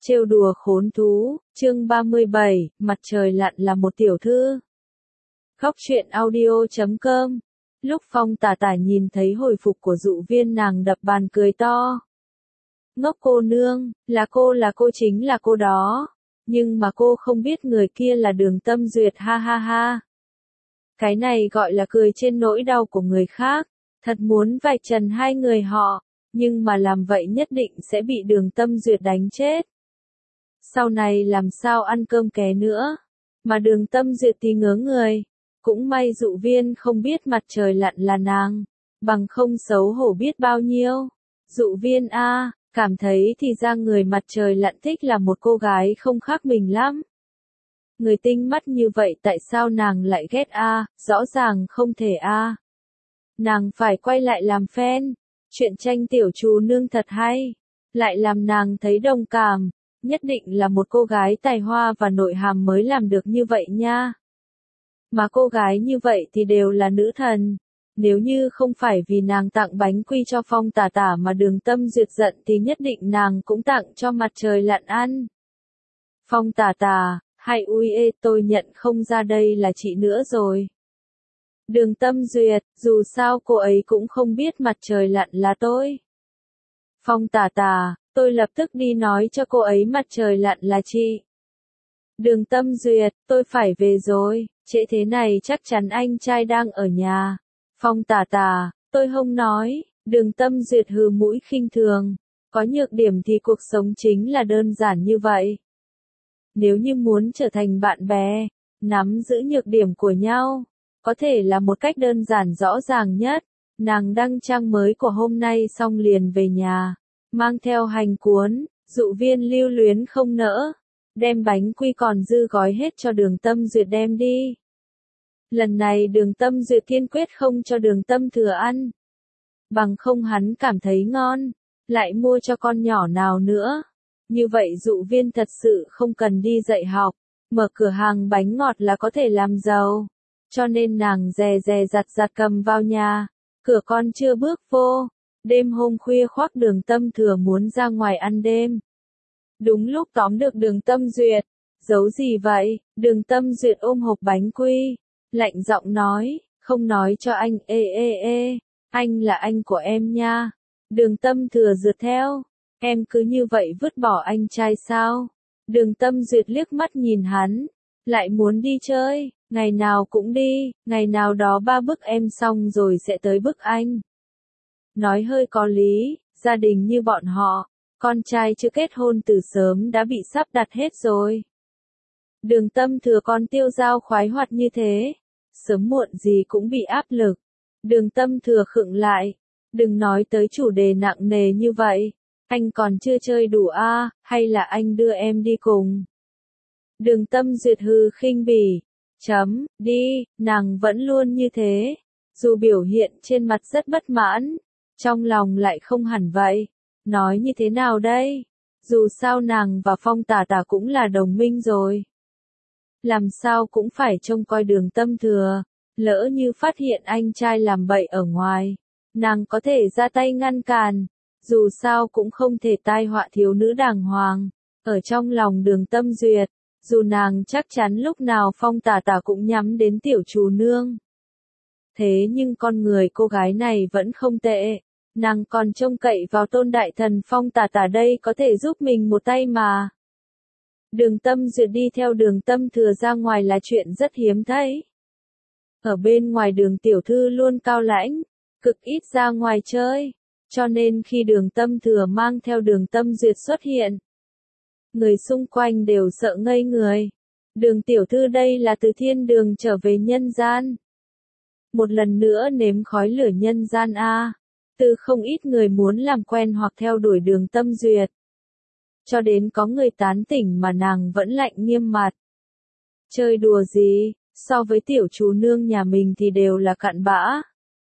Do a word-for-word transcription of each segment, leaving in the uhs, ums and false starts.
Trêu đùa khốn thú, chương ba mươi bảy, mặt trời lặn là một tiểu thư. Góc truyện audio chấm com. Lúc Phong tà tà nhìn thấy hồi phục của Dụ Viên, nàng đập bàn cười to. Ngốc cô nương, là cô là cô chính là cô đó. Nhưng mà cô không biết người kia là Đường Tâm Duyệt, ha ha ha. Cái này gọi là cười trên nỗi đau của người khác. Thật muốn vạch trần hai người họ, nhưng mà làm vậy nhất định sẽ bị Đường Tâm Duyệt đánh chết. Sau này làm sao ăn cơm ké nữa. Mà Đường Tâm Duyệt thì ngớ người. Cũng may Dụ Viên không biết mặt trời lặn là nàng. Bằng không xấu hổ biết bao nhiêu. Dụ Viên a, à, cảm thấy thì ra người mặt trời lặn thích là một cô gái không khác mình lắm. Người tinh mắt như vậy tại sao nàng lại ghét a, à? Rõ ràng không thể a. À. Nàng phải quay lại làm fan. Chuyện tranh tiểu trù nương thật hay. Lại làm nàng thấy đồng cảm. Nhất định là một cô gái tài hoa và nội hàm mới làm được như vậy nha. Mà cô gái như vậy thì đều là nữ thần. Nếu như không phải vì nàng tặng bánh quy cho Phong tà tà mà Đường Tâm Duyệt giận thì nhất định nàng cũng tặng cho mặt trời lặn ăn. Phong tà tà, hay ui ê, tôi nhận không ra đây là chị nữa rồi. Đường Tâm Duyệt, dù sao cô ấy cũng không biết mặt trời lặn là tôi. Phong tà tà, tôi lập tức đi nói cho cô ấy mặt trời lặn là chị. Đường Tâm Duyệt, tôi phải về rồi, trễ thế này chắc chắn anh trai đang ở nhà. Phong tà tà, tôi không nói. Đường Tâm Duyệt hừ mũi khinh thường. Có nhược điểm thì cuộc sống chính là đơn giản như vậy. Nếu như muốn trở thành bạn bè, nắm giữ nhược điểm của nhau, có thể là một cách đơn giản rõ ràng nhất. Nàng đăng trang mới của hôm nay xong liền về nhà. Mang theo hành cuốn, Dụ Viên lưu luyến không nỡ. Đem bánh quy còn dư gói hết cho Đường Tâm Duyệt đem đi. Lần này Đường Tâm Duyệt kiên quyết không cho Đường Tâm Thừa ăn. Bằng không hắn cảm thấy ngon, lại mua cho con nhỏ nào nữa. Như vậy Dụ Viên thật sự không cần đi dạy học, mở cửa hàng bánh ngọt là có thể làm giàu. Cho nên nàng dè dè dặt dặt cầm vào nhà, cửa con chưa bước vô. Đêm hôm khuya khoác Đường Tâm Thừa muốn ra ngoài ăn đêm. Đúng lúc tóm được Đường Tâm Duyệt. Giấu gì vậy? Đường Tâm Duyệt ôm hộp bánh quy. Lạnh giọng nói, không nói cho anh, ê ê ê. Anh là anh của em nha. Đường Tâm Thừa rượt theo. Em cứ như vậy vứt bỏ anh trai sao? Đường Tâm Duyệt liếc mắt nhìn hắn. Lại muốn đi chơi, ngày nào cũng đi. Ngày nào đó ba bức em xong rồi sẽ tới bức anh. Nói hơi có lý, gia đình như bọn họ, con trai chưa kết hôn từ sớm đã bị sắp đặt hết rồi. Đường Tâm Thừa con tiêu dao khoái hoạt như thế, sớm muộn gì cũng bị áp lực. Đường Tâm Thừa khựng lại, đừng nói tới chủ đề nặng nề như vậy, anh còn chưa chơi đủ a, à, hay là anh đưa em đi cùng. Đường Tâm Duyệt hừ khinh bỉ, chấm, đi, nàng vẫn luôn như thế, dù biểu hiện trên mặt rất bất mãn. Trong lòng lại không hẳn vậy. Nói như thế nào đây? Dù sao nàng và Phong tà tà cũng là đồng minh rồi. Làm sao cũng phải trông coi Đường Tâm Thừa. Lỡ như phát hiện anh trai làm bậy ở ngoài, nàng có thể ra tay ngăn cản. Dù sao cũng không thể tai họa thiếu nữ đàng hoàng. Ở trong lòng Đường Tâm Duyệt, dù nàng chắc chắn lúc nào Phong tà tà cũng nhắm đến tiểu trù nương. Thế nhưng con người cô gái này vẫn không tệ. Nàng còn trông cậy vào Tôn đại thần Phong tà tà đây có thể giúp mình một tay mà. Đường Tâm Duyệt đi theo Đường Tâm Thừa ra ngoài là chuyện rất hiếm thấy. Ở bên ngoài Đường tiểu thư luôn cao lãnh, cực ít ra ngoài chơi. Cho nên khi Đường Tâm Thừa mang theo Đường Tâm Duyệt xuất hiện, người xung quanh đều sợ ngây người. Đường tiểu thư đây là từ thiên đường trở về nhân gian. Một lần nữa nếm khói lửa nhân gian a. À. Từ không ít người muốn làm quen hoặc theo đuổi Đường Tâm Duyệt. Cho đến có người tán tỉnh mà nàng vẫn lạnh nghiêm mặt. Chơi đùa gì, so với tiểu trù nương nhà mình thì đều là cặn bã.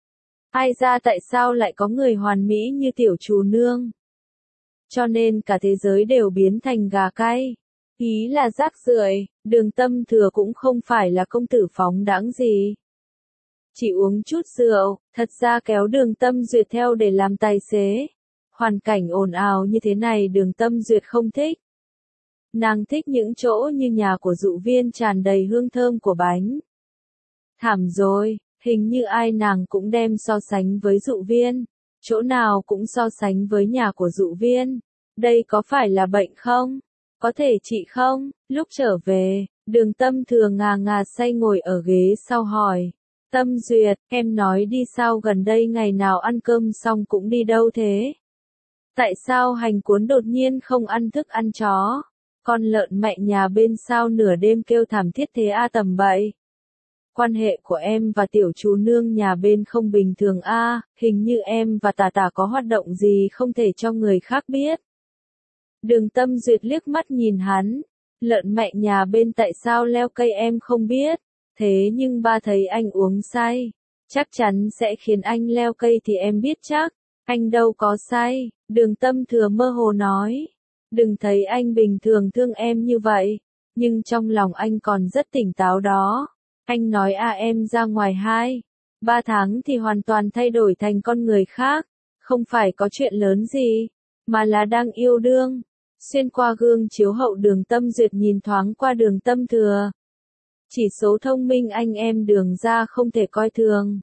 Ai ra tại sao lại có người hoàn mỹ như tiểu trù nương? Cho nên cả thế giới đều biến thành gà cay. Ý là rác rưởi. Đường Tâm Thừa cũng không phải là công tử phóng đãng gì. Chỉ uống chút rượu, thật ra kéo Đường Tâm Duyệt theo để làm tài xế. Hoàn cảnh ồn ào như thế này Đường Tâm Duyệt không thích. Nàng thích những chỗ như nhà của Dụ Viên tràn đầy hương thơm của bánh. Thảm rồi, hình như ai nàng cũng đem so sánh với Dụ Viên. Chỗ nào cũng so sánh với nhà của Dụ Viên. Đây có phải là bệnh không? Có thể trị không? Lúc trở về, Đường Tâm Thừa ngà ngà say ngồi ở ghế sau hỏi. Tâm Duyệt, em nói đi sao gần đây ngày nào ăn cơm xong cũng đi đâu thế? Tại sao Hành Cuốn đột nhiên không ăn thức ăn chó? Con lợn mẹ nhà bên sao nửa đêm kêu thảm thiết thế a tầm bậy? Quan hệ của em và tiểu chú nương nhà bên không bình thường a, hình như em và Tà Tà có hoạt động gì không thể cho người khác biết. Đường Tâm Duyệt liếc mắt nhìn hắn, lợn mẹ nhà bên tại sao leo cây em không biết, thế nhưng ba thấy anh uống say, chắc chắn sẽ khiến anh leo cây thì em biết chắc, anh đâu có say, Đường Tâm Thừa mơ hồ nói, đừng thấy anh bình thường thương em như vậy, nhưng trong lòng anh còn rất tỉnh táo đó. Anh nói à em ra ngoài hai, ba tháng thì hoàn toàn thay đổi thành con người khác, không phải có chuyện lớn gì, mà là đang yêu đương. Xuyên qua gương chiếu hậu Đường Tâm Duyệt nhìn thoáng qua Đường Tâm Thừa. Chỉ số thông minh anh em Đường ra không thể coi thường.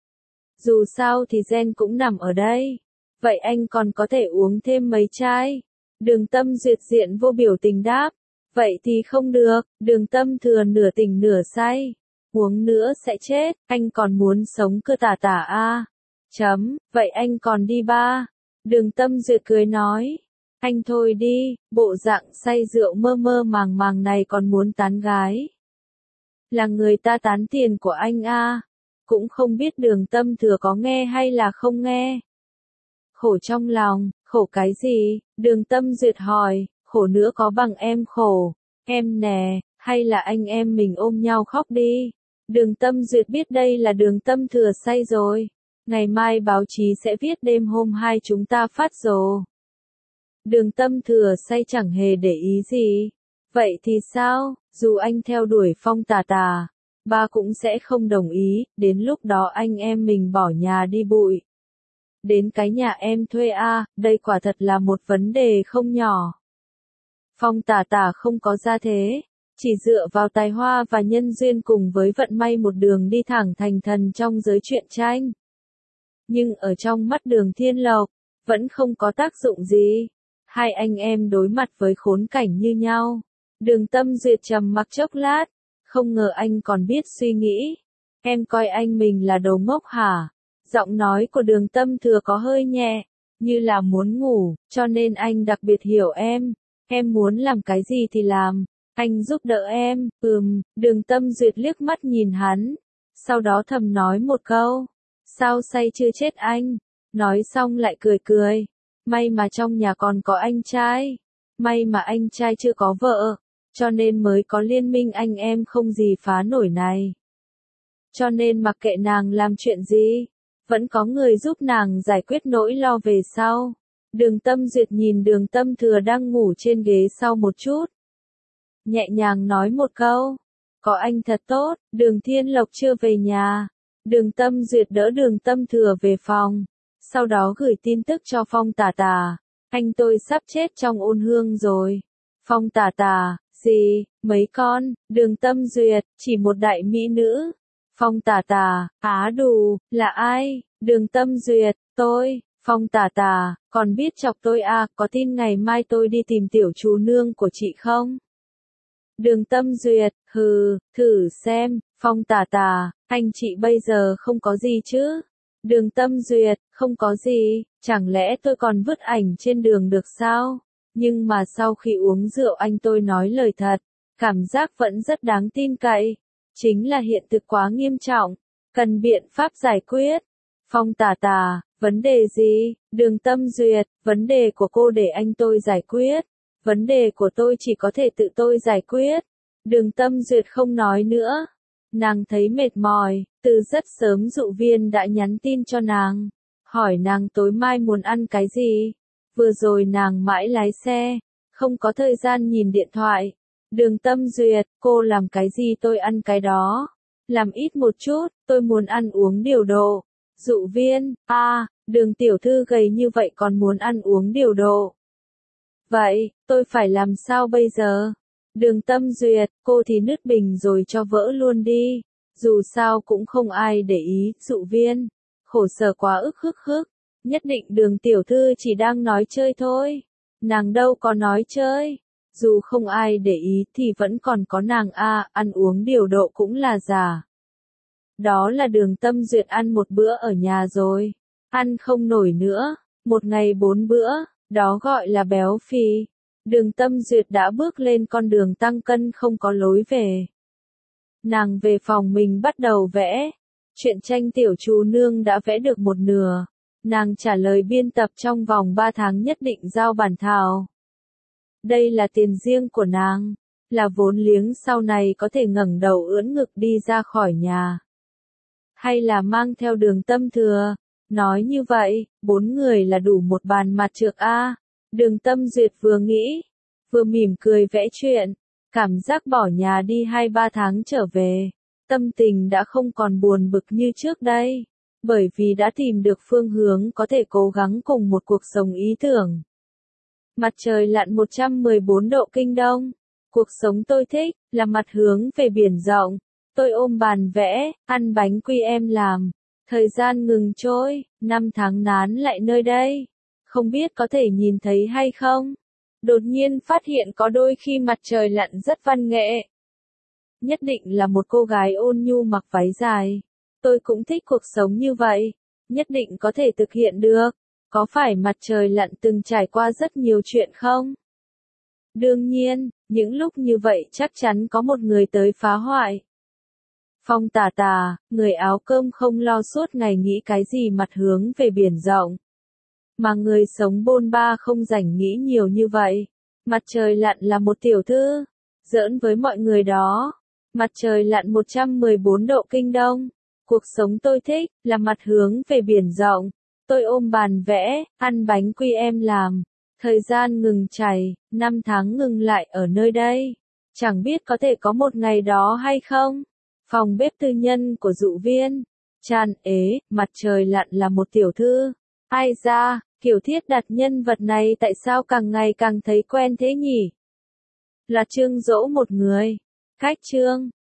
Dù sao thì gen cũng nằm ở đây. Vậy anh còn có thể uống thêm mấy chai? Đường Tâm Duyệt diện vô biểu tình đáp. Vậy thì không được, Đường Tâm Thừa nửa tỉnh nửa say. Uống nữa sẽ chết, anh còn muốn sống cơ tả tả a à? Chấm, vậy anh còn đi ba. Đường Tâm Duyệt cười nói. Anh thôi đi, bộ dạng say rượu mơ mơ màng màng này còn muốn tán gái. Là người ta tán tiền của anh a à? Cũng không biết Đường Tâm Thừa có nghe hay là không nghe. Khổ trong lòng, khổ cái gì? Đường Tâm Duyệt hỏi, khổ nữa có bằng em khổ. Em nè, hay là anh em mình ôm nhau khóc đi. Đường Tâm Duyệt biết đây là Đường Tâm Thừa say rồi. Ngày mai báo chí sẽ viết đêm hôm hai chúng ta phát rồ. Đường Tâm Thừa say chẳng hề để ý gì. Vậy thì sao, dù anh theo đuổi Phong Tà Tà, ba cũng sẽ không đồng ý, đến lúc đó anh em mình bỏ nhà đi bụi. Đến cái nhà em thuê a, à, đây quả thật là một vấn đề không nhỏ. Phong Tà Tà không có gia thế, chỉ dựa vào tài hoa và nhân duyên cùng với vận may một đường đi thẳng thành thần trong giới truyện tranh. Nhưng ở trong mắt Đường Thiên Lộc, vẫn không có tác dụng gì. Hai anh em đối mặt với khốn cảnh như nhau. Đường Tâm Duyệt trầm mặc chốc lát, không ngờ anh còn biết suy nghĩ. Em coi anh mình là đồ ngốc hả? Giọng nói của Đường Tâm Thừa có hơi nhẹ, như là muốn ngủ, cho nên anh đặc biệt hiểu em. Em muốn làm cái gì thì làm, anh giúp đỡ em, ừm, Đường Tâm Duyệt liếc mắt nhìn hắn, sau đó thầm nói một câu, sao say chưa chết anh, nói xong lại cười cười, may mà trong nhà còn có anh trai, may mà anh trai chưa có vợ, cho nên mới có liên minh anh em không gì phá nổi này. Cho nên mặc kệ nàng làm chuyện gì, vẫn có người giúp nàng giải quyết nỗi lo về sau. Đường Tâm Duyệt nhìn Đường Tâm Thừa đang ngủ trên ghế sau một chút. Nhẹ nhàng nói một câu. Có anh thật tốt, Đường Thiên Lộc chưa về nhà. Đường Tâm Duyệt đỡ Đường Tâm Thừa về phòng. Sau đó gửi tin tức cho Phong Tà Tà. Anh tôi sắp chết trong ôn hương rồi. Phong Tà Tà, gì, mấy con, Đường Tâm Duyệt, chỉ một đại mỹ nữ. Phong Tà Tà, á đù, là ai? Đường Tâm Duyệt, tôi. Phong Tà Tà, còn biết chọc tôi à, có tin ngày mai tôi đi tìm tiểu chú nương của chị không? Đường Tâm Duyệt, hừ, thử xem, Phong Tà Tà, anh chị bây giờ không có gì chứ? Đường Tâm Duyệt, không có gì, chẳng lẽ tôi còn vứt ảnh trên đường được sao? Nhưng mà sau khi uống rượu anh tôi nói lời thật, cảm giác vẫn rất đáng tin cậy. Chính là hiện thực quá nghiêm trọng, cần biện pháp giải quyết. Phong Tà Tà, vấn đề gì? Đường Tâm Duyệt, vấn đề của cô để anh tôi giải quyết. Vấn đề của tôi chỉ có thể tự tôi giải quyết. Đường Tâm Duyệt không nói nữa. Nàng thấy mệt mỏi, từ rất sớm Dụ Viên đã nhắn tin cho nàng. Hỏi nàng tối mai muốn ăn cái gì? Vừa rồi nàng mãi lái xe, không có thời gian nhìn điện thoại. Đường Tâm Duyệt, cô làm cái gì tôi ăn cái đó. Làm ít một chút, tôi muốn ăn uống điều độ. Dụ Viên, a, à, Đường tiểu thư gầy như vậy còn muốn ăn uống điều độ. Vậy, tôi phải làm sao bây giờ? Đường Tâm Duyệt, cô thì nứt bình rồi cho vỡ luôn đi. Dù sao cũng không ai để ý, Dụ Viên. Khổ sở quá ức hức hức. Nhất định Đường tiểu thư chỉ đang nói chơi thôi. Nàng đâu có nói chơi. Dù không ai để ý thì vẫn còn có nàng a, ăn uống điều độ cũng là giả. Đó là Đường Tâm Duyệt ăn một bữa ở nhà rồi. Ăn không nổi nữa. Một ngày bốn bữa, đó gọi là béo phì. Đường Tâm Duyệt đã bước lên con đường tăng cân không có lối về. Nàng về phòng mình bắt đầu vẽ. Truyện tranh Tiểu Trù Nương đã vẽ được một nửa. Nàng trả lời biên tập trong vòng ba tháng nhất định giao bản thảo. Đây là tiền riêng của nàng, là vốn liếng sau này có thể ngẩng đầu ưỡn ngực đi ra khỏi nhà. Hay là mang theo Đường Tâm Thừa. Nói như vậy, bốn người là đủ một bàn mặt trược a. Đường Tâm Duyệt vừa nghĩ, vừa mỉm cười vẽ chuyện, cảm giác bỏ nhà đi hai ba tháng trở về, tâm tình đã không còn buồn bực như trước đây, bởi vì đã tìm được phương hướng có thể cố gắng cùng một cuộc sống ý tưởng. Mặt trời lặn một trăm mười bốn độ kinh đông, cuộc sống tôi thích, là mặt hướng về biển rộng, tôi ôm bàn vẽ, ăn bánh quy em làm. Thời gian ngừng trôi, năm tháng nán lại nơi đây. Không biết có thể nhìn thấy hay không? Đột nhiên phát hiện có đôi khi mặt trời lặn rất văn nghệ. Nhất định là một cô gái ôn nhu mặc váy dài. Tôi cũng thích cuộc sống như vậy. Nhất định có thể thực hiện được. Có phải mặt trời lặn từng trải qua rất nhiều chuyện không? Đương nhiên, những lúc như vậy chắc chắn có một người tới phá hoại. Phong Tà Tà, người áo cơm không lo suốt ngày nghĩ cái gì mặt hướng về biển rộng. Mà người sống bôn ba không rảnh nghĩ nhiều như vậy. Mặt trời lặn là một tiểu thư. Giỡn với mọi người đó. Mặt trời lặn một trăm mười bốn độ kinh đông. Cuộc sống tôi thích, là mặt hướng về biển rộng. Tôi ôm bàn vẽ, ăn bánh quy em làm. Thời gian ngừng chảy, năm tháng ngừng lại ở nơi đây. Chẳng biết có thể có một ngày đó hay không? Phòng bếp tư nhân của Dụ Viên. Tràn ế, mặt trời lặn là một tiểu thư. Ai da, kiểu thiết đặt nhân vật này tại sao càng ngày càng thấy quen thế nhỉ? Là trương dỗ một người. Cách trương.